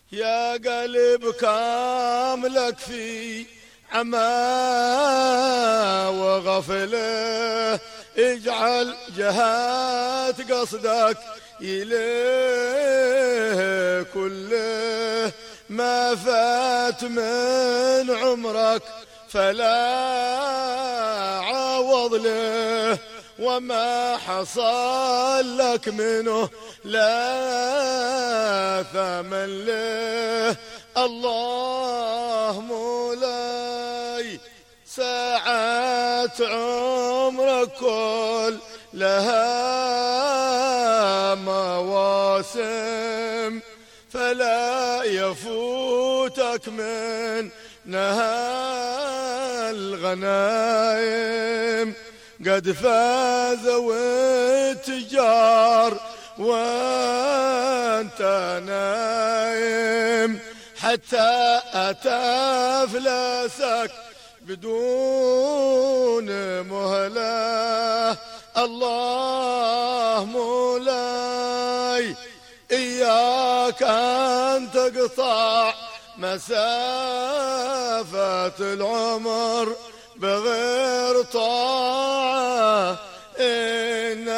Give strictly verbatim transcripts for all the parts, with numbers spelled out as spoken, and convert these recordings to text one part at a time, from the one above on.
يا قلب كاملك في عمى وغفله، اجعل جهات قصدك إليه كله. ما فات من عمرك فلا عوض له، وما حصل لك منه لا ثمن له. الله مولاي ساعات عمرك كل لها مواسم، فلا يفوتك من نهى الغنايم. قد فاز والتجار وانت نايم، حتى أتى فلاسك بدون مهلة. الله مولاي إياك أن تقطع مسافة العمر بغير طاعة، إن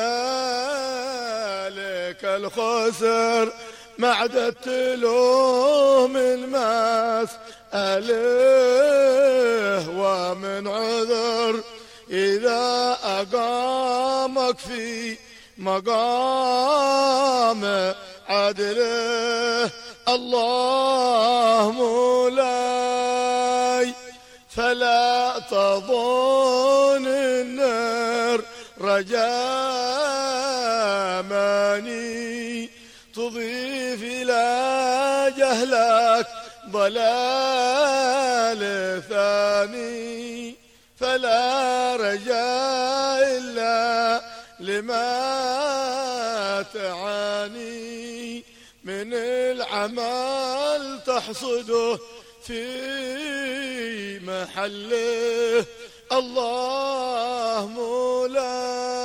ذلك الخسر ما عدت له من مسأله ومن عذر. إذا أقامك في مقام عدله الله مولاي، فلا تظن النار رجاء ماني، تضيف إلى جهلك ضلال ثاني. فلا رجاء إلا لما تعاني، من العمل تحصده في محله. الله مولاي